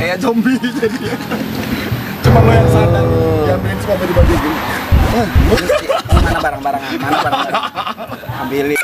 kayak zombie jadi. Cuma lo yang sadar, diambilin semua baju-baju gitu. Mana barang-barangan? Mana barang-barang? Ambilin.